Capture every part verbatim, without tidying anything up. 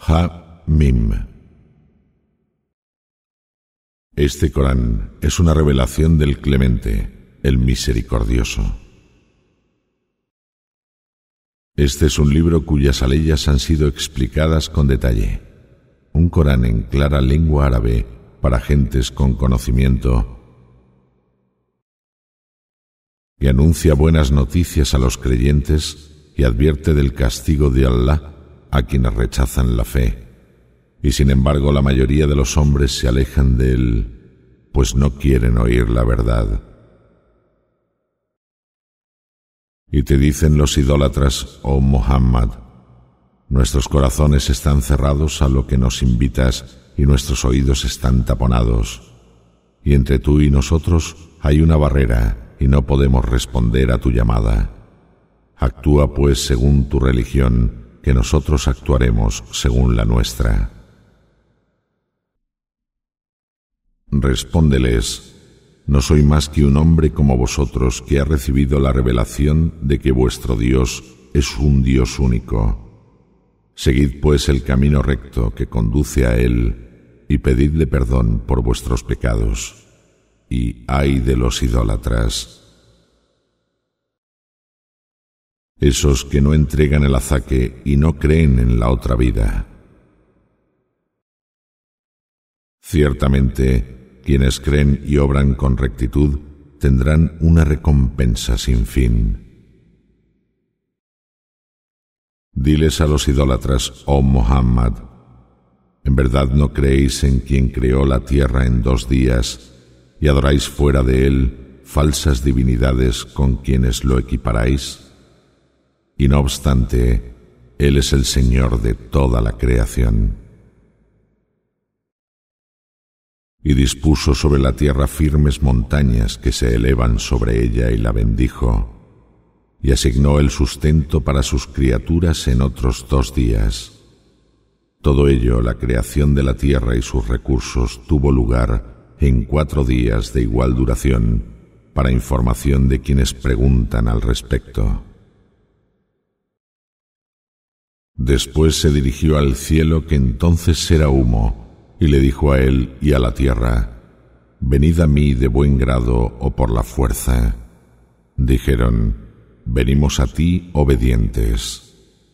Ha-Mim. Este Corán es una revelación del Clemente, el Misericordioso. Este es un libro cuyas aleyas han sido explicadas con detalle. Un Corán en clara lengua árabe para gentes con conocimiento que anuncia buenas noticias a los creyentes y advierte del castigo de Allah a quienes rechazan la fe. Y sin embargo la mayoría de los hombres se alejan de él, pues no quieren oír la verdad. Y te dicen los idólatras, oh Muhammad, nuestros corazones están cerrados a lo que nos invitas y nuestros oídos están taponados. Y entre tú y nosotros hay una barrera y no podemos responder a tu llamada. Actúa pues según tu religión, que nosotros actuaremos según la nuestra. Respóndeles: no soy más que un hombre como vosotros que ha recibido la revelación de que vuestro Dios es un Dios único. Seguid pues el camino recto que conduce a Él y pedidle perdón por vuestros pecados. Y ay de los idólatras, esos que no entregan el azaque y no creen en la otra vida. Ciertamente, quienes creen y obran con rectitud tendrán una recompensa sin fin. Diles a los idólatras, oh Muhammad, ¿en verdad no creéis en quien creó la tierra en dos días y adoráis fuera de él falsas divinidades con quienes lo equiparáis? Y no obstante, Él es el Señor de toda la creación. Y dispuso sobre la tierra firmes montañas que se elevan sobre ella y la bendijo, y asignó el sustento para sus criaturas en otros dos días. Todo ello, la creación de la tierra y sus recursos, tuvo lugar en cuatro días de igual duración, para información de quienes preguntan al respecto. Después se dirigió al cielo, que entonces era humo, y le dijo a él y a la tierra: venid a mí de buen grado o por la fuerza. Dijeron: venimos a ti obedientes.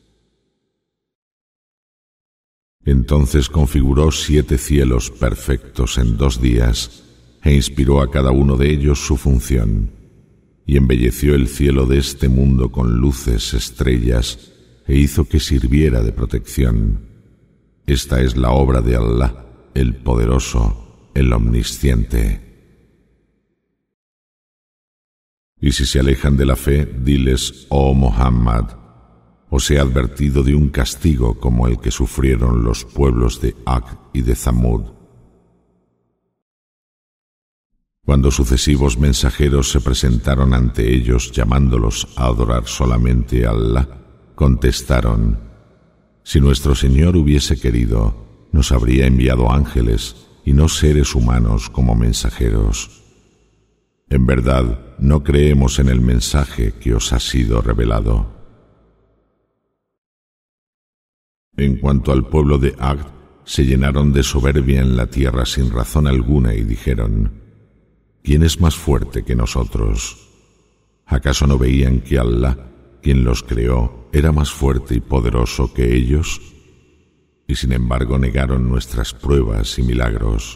Entonces configuró siete cielos perfectos en dos días, e inspiró a cada uno de ellos su función, y embelleció el cielo de este mundo con luces, estrellas, e hizo que sirviera de protección. Esta es la obra de Allah, el Poderoso, el Omnisciente. Y si se alejan de la fe, diles, oh Muhammad, os he advertido de un castigo como el que sufrieron los pueblos de Ad y de Zamud. Cuando sucesivos mensajeros se presentaron ante ellos llamándolos a adorar solamente a Allah, contestaron: si nuestro Señor hubiese querido, nos habría enviado ángeles y no seres humanos como mensajeros. En verdad, no creemos en el mensaje que os ha sido revelado. En cuanto al pueblo de Ad, se llenaron de soberbia en la tierra sin razón alguna y dijeron: ¿quién es más fuerte que nosotros? ¿Acaso no veían que Allah, quien los creó, era más fuerte y poderoso que ellos? Y sin embargo negaron nuestras pruebas y milagros.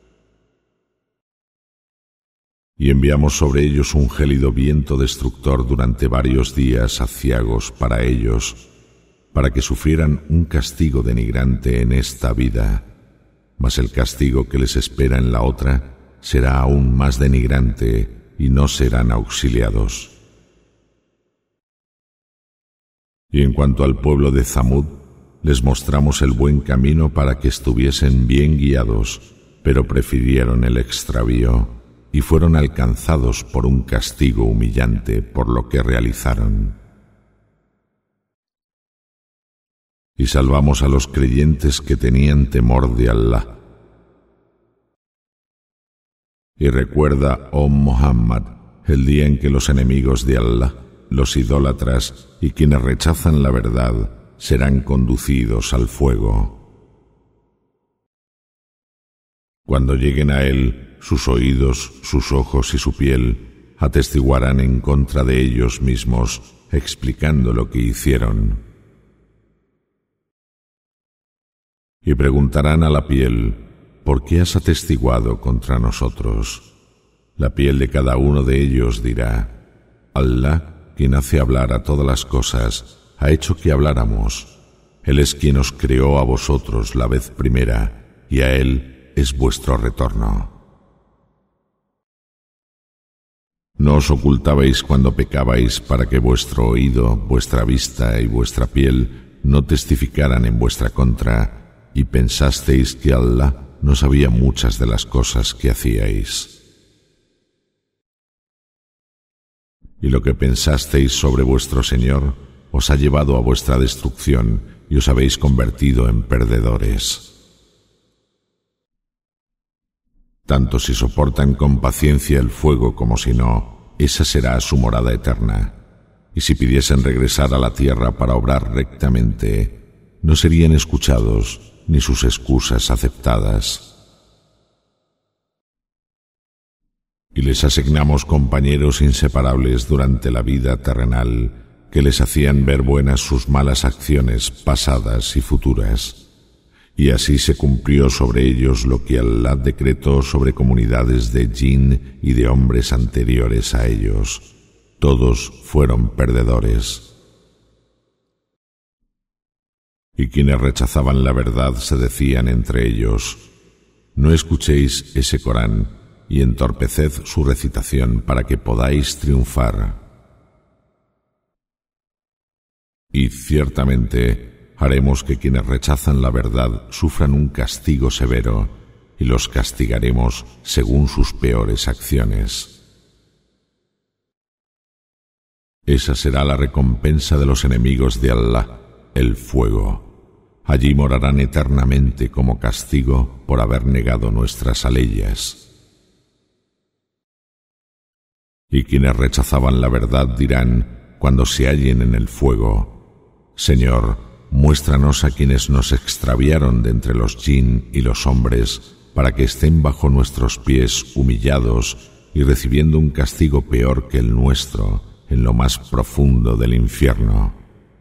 Y enviamos sobre ellos un gélido viento destructor durante varios días aciagos para ellos, para que sufrieran un castigo denigrante en esta vida, mas el castigo que les espera en la otra será aún más denigrante y no serán auxiliados. Y en cuanto al pueblo de Zamud, les mostramos el buen camino para que estuviesen bien guiados, pero prefirieron el extravío y fueron alcanzados por un castigo humillante por lo que realizaron. Y salvamos a los creyentes que tenían temor de Allah. Y recuerda, oh Muhammad, el día en que los enemigos de Allah, los idólatras y quienes rechazan la verdad serán conducidos al fuego. Cuando lleguen a él, sus oídos, sus ojos y su piel atestiguarán en contra de ellos mismos, explicando lo que hicieron. Y preguntarán a la piel: ¿por qué has atestiguado contra nosotros? La piel de cada uno de ellos dirá: Allah, quien hace hablar a todas las cosas, ha hecho que habláramos. Él es quien os creó a vosotros la vez primera, y a Él es vuestro retorno. No os ocultabais cuando pecabais para que vuestro oído, vuestra vista y vuestra piel no testificaran en vuestra contra, y pensasteis que Allah no sabía muchas de las cosas que hacíais. Y lo que pensasteis sobre vuestro Señor os ha llevado a vuestra destrucción y os habéis convertido en perdedores. Tanto si soportan con paciencia el fuego como si no, esa será su morada eterna. Y si pidiesen regresar a la tierra para obrar rectamente, no serían escuchados ni sus excusas aceptadas. Y les asignamos compañeros inseparables durante la vida terrenal que les hacían ver buenas sus malas acciones pasadas y futuras. Y así se cumplió sobre ellos lo que Allah decretó sobre comunidades de jinn y de hombres anteriores a ellos. Todos fueron perdedores. Y quienes rechazaban la verdad se decían entre ellos: no escuchéis ese Corán y entorpeced su recitación para que podáis triunfar. Y ciertamente haremos que quienes rechazan la verdad sufran un castigo severo, y los castigaremos según sus peores acciones. Esa será la recompensa de los enemigos de Allah, el fuego. Allí morarán eternamente como castigo por haber negado nuestras aleyas. Y quienes rechazaban la verdad dirán, cuando se hallen en el fuego: Señor, muéstranos a quienes nos extraviaron de entre los jinn y los hombres, para que estén bajo nuestros pies humillados y recibiendo un castigo peor que el nuestro en lo más profundo del infierno.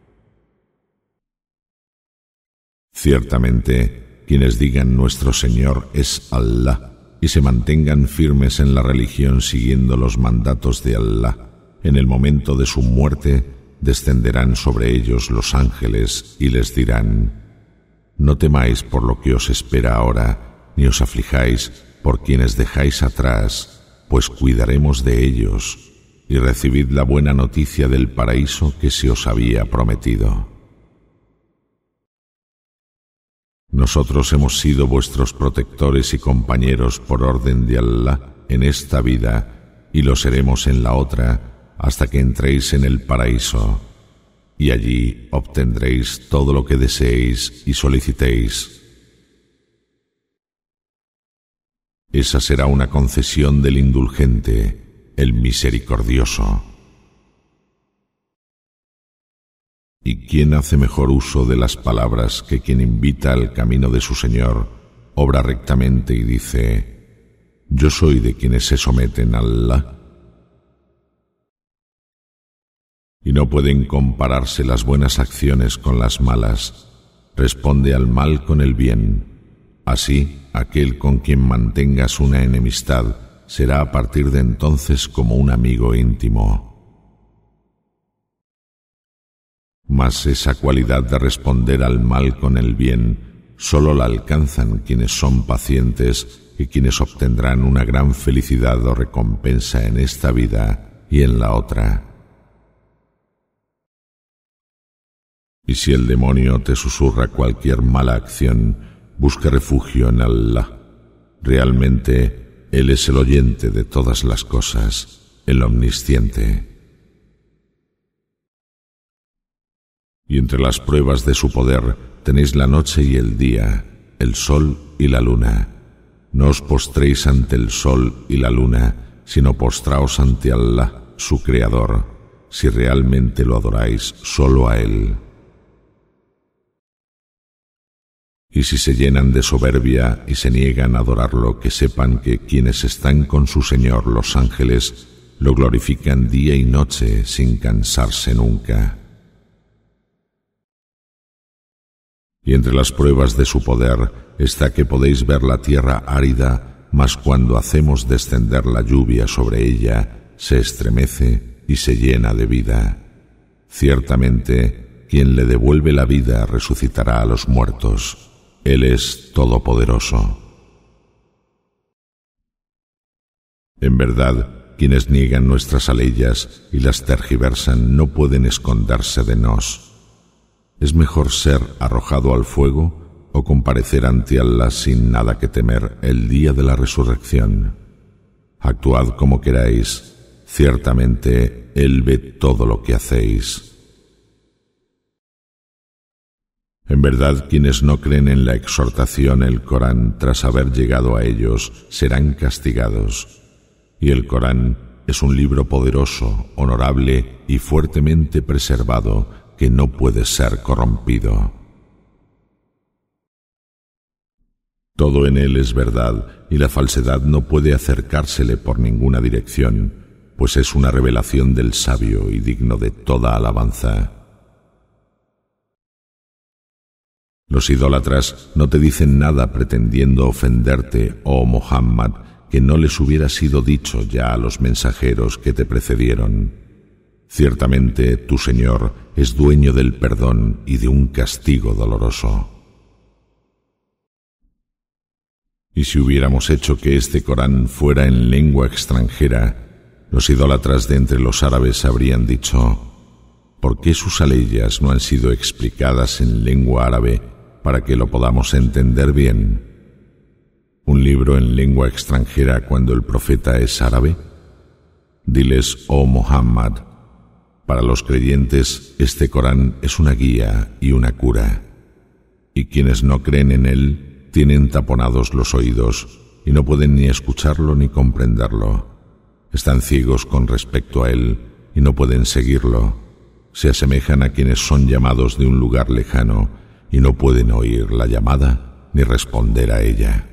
Ciertamente, quienes digan nuestro Señor es Allah y se mantengan firmes en la religión siguiendo los mandatos de Allah, en el momento de su muerte descenderán sobre ellos los ángeles y les dirán: no temáis por lo que os espera ahora, ni os aflijáis por quienes dejáis atrás, pues cuidaremos de ellos, y recibid la buena noticia del paraíso que se os había prometido. Nosotros hemos sido vuestros protectores y compañeros por orden de Allah en esta vida, y lo seremos en la otra, hasta que entréis en el paraíso, y allí obtendréis todo lo que deseéis y solicitéis. Esa será una concesión del indulgente, el misericordioso. ¿Y quién hace mejor uso de las palabras que quien invita al camino de su Señor, obra rectamente y dice: yo soy de quienes se someten a Allah? Y no pueden compararse las buenas acciones con las malas. Responde al mal con el bien. Así, aquel con quien mantengas una enemistad será a partir de entonces como un amigo íntimo. Mas esa cualidad de responder al mal con el bien solo la alcanzan quienes son pacientes y quienes obtendrán una gran felicidad o recompensa en esta vida y en la otra. Y si el demonio te susurra cualquier mala acción, busca refugio en Allah. Realmente, Él es el oyente de todas las cosas, el omnisciente. Y entre las pruebas de su poder tenéis la noche y el día, el sol y la luna. No os postréis ante el sol y la luna, sino postraos ante Allah, su Creador, si realmente lo adoráis solo a Él. Y si se llenan de soberbia y se niegan a adorarlo, que sepan que quienes están con su Señor, los ángeles, lo glorifican día y noche sin cansarse nunca. Y entre las pruebas de su poder está que podéis ver la tierra árida, mas cuando hacemos descender la lluvia sobre ella, se estremece y se llena de vida. Ciertamente, quien le devuelve la vida resucitará a los muertos. Él es todopoderoso. En verdad, quienes niegan nuestras aleyas y las tergiversan no pueden esconderse de nos. Es mejor ser arrojado al fuego o comparecer ante Allah sin nada que temer el día de la resurrección. Actuad como queráis, ciertamente Él ve todo lo que hacéis. En verdad, quienes no creen en la exhortación, el Corán, tras haber llegado a ellos, serán castigados. Y el Corán es un libro poderoso, honorable y fuertemente preservado, que no puede ser corrompido. Todo en él es verdad, y la falsedad no puede acercársele por ninguna dirección, pues es una revelación del sabio y digno de toda alabanza. Los idólatras no te dicen nada pretendiendo ofenderte, oh Muhammad, que no les hubiera sido dicho ya a los mensajeros que te precedieron. Ciertamente tu Señor es dueño del perdón y de un castigo doloroso. Y si hubiéramos hecho que este Corán fuera en lengua extranjera, los idólatras de entre los árabes habrían dicho: ¿por qué sus aleyas no han sido explicadas en lengua árabe para que lo podamos entender bien? ¿Un libro en lengua extranjera cuando el profeta es árabe? Diles, oh Muhammad, para los creyentes este Corán es una guía y una cura, y quienes no creen en él tienen taponados los oídos y no pueden ni escucharlo ni comprenderlo. Están ciegos con respecto a él y no pueden seguirlo. Se asemejan a quienes son llamados de un lugar lejano y no pueden oír la llamada ni responder a ella.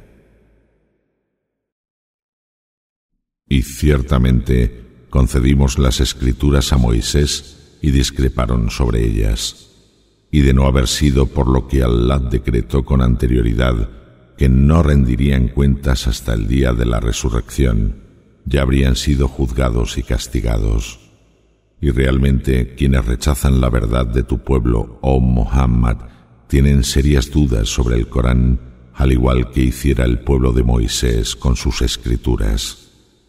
Y ciertamente concedimos las escrituras a Moisés y discreparon sobre ellas. Y de no haber sido por lo que Allah decretó con anterioridad, que no rendirían cuentas hasta el día de la resurrección, ya habrían sido juzgados y castigados. Y realmente quienes rechazan la verdad de tu pueblo, oh Muhammad, tienen serias dudas sobre el Corán, al igual que hiciera el pueblo de Moisés con sus escrituras.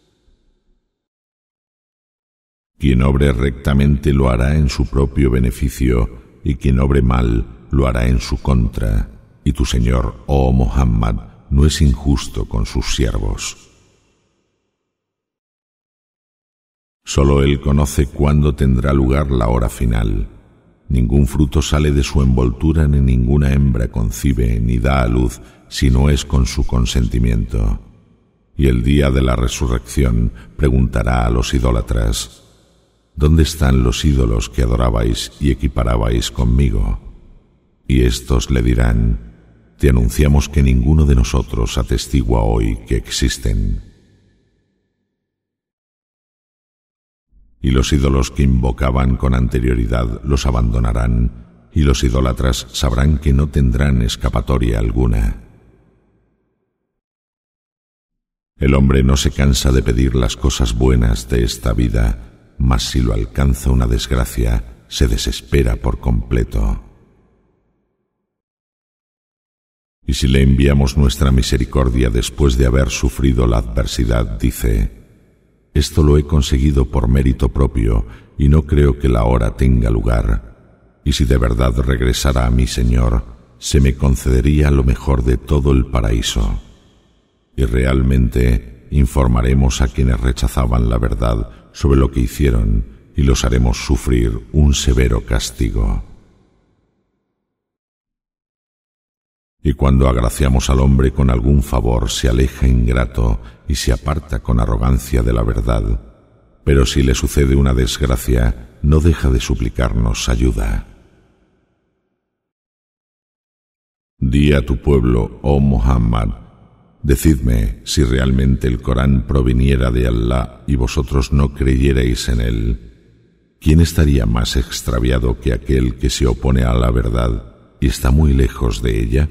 Quien obre rectamente lo hará en su propio beneficio, y quien obre mal lo hará en su contra, y tu Señor, oh Muhammad, no es injusto con sus siervos. Solo Él conoce cuándo tendrá lugar la hora final. Ningún fruto sale de su envoltura, ni ninguna hembra concibe ni da a luz, si no es con su consentimiento. Y el día de la resurrección preguntará a los idólatras: ¿dónde están los ídolos que adorabais y equiparabais conmigo? Y éstos le dirán: te anunciamos que ninguno de nosotros atestigua hoy que existen. Y los ídolos que invocaban con anterioridad los abandonarán, y los idólatras sabrán que no tendrán escapatoria alguna. El hombre no se cansa de pedir las cosas buenas de esta vida, mas si lo alcanza una desgracia, se desespera por completo. Y si le enviamos nuestra misericordia después de haber sufrido la adversidad, dice: esto lo he conseguido por mérito propio y no creo que la hora tenga lugar. Y si de verdad regresara a mi Señor, se me concedería lo mejor de todo el paraíso. Y realmente informaremos a quienes rechazaban la verdad sobre lo que hicieron y los haremos sufrir un severo castigo. Y cuando agraciamos al hombre con algún favor, se aleja ingrato y se aparta con arrogancia de la verdad. Pero si le sucede una desgracia, no deja de suplicarnos ayuda. Di a tu pueblo, oh Muhammad, decidme si realmente el Corán proviniera de Allah y vosotros no creyerais en él. ¿Quién estaría más extraviado que aquel que se opone a la verdad y está muy lejos de ella?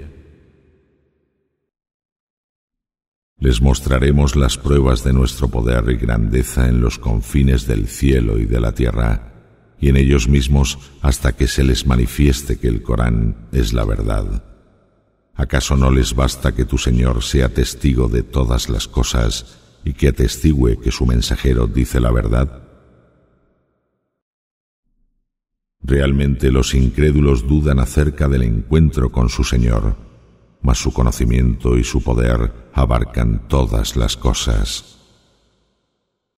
Les mostraremos las pruebas de nuestro poder y grandeza en los confines del cielo y de la tierra, y en ellos mismos hasta que se les manifieste que el Corán es la verdad. ¿Acaso no les basta que tu Señor sea testigo de todas las cosas y que atestigüe que su mensajero dice la verdad? Realmente los incrédulos dudan acerca del encuentro con su Señor, mas su conocimiento y su poder abarcan todas las cosas.